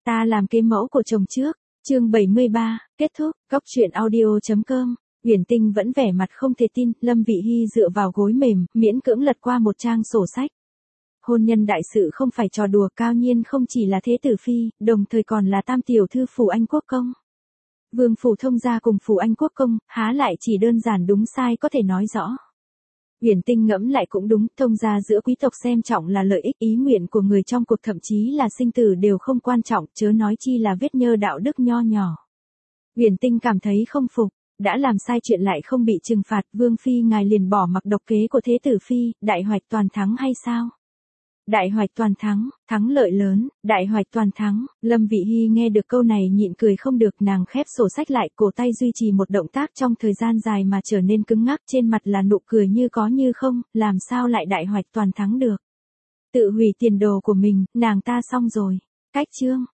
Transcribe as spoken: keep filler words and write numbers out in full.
Ta làm kế mẫu của chồng trước. Chương bảy mươi ba, kết thúc. Góc truyện audio chấm com. Uyển Tinh vẫn vẻ mặt không thể tin, Lâm Vị Hi dựa vào gối mềm, miễn cưỡng lật qua một trang sổ sách. Hôn nhân đại sự không phải trò đùa, Cao Nhiên không chỉ là thế tử phi, đồng thời còn là tam tiểu thư phủ Anh Quốc công. Vương phủ thông gia cùng phủ Anh Quốc công, há lại chỉ đơn giản đúng sai có thể nói rõ. Uyển Tinh ngẫm lại cũng đúng, thông gia giữa quý tộc xem trọng là lợi ích, ý nguyện của người trong cuộc thậm chí là sinh tử đều không quan trọng, chớ nói chi là vết nhơ đạo đức nho nhỏ. Uyển Tinh cảm thấy không phục, đã làm sai chuyện lại không bị trừng phạt, Vương phi ngài liền bỏ mặc độc kế của thế tử phi, đại hoạch toàn thắng hay sao? Đại hoạch toàn thắng, thắng lợi lớn, đại hoạch toàn thắng. Lâm Vị Hi nghe được câu này nhịn cười không được, nàng khép sổ sách lại, cổ tay duy trì một động tác trong thời gian dài mà trở nên cứng ngắc, trên mặt là nụ cười như có như không, làm sao lại đại hoạch toàn thắng được. Tự hủy tiền đồ của mình, nàng ta xong rồi. Cách chương.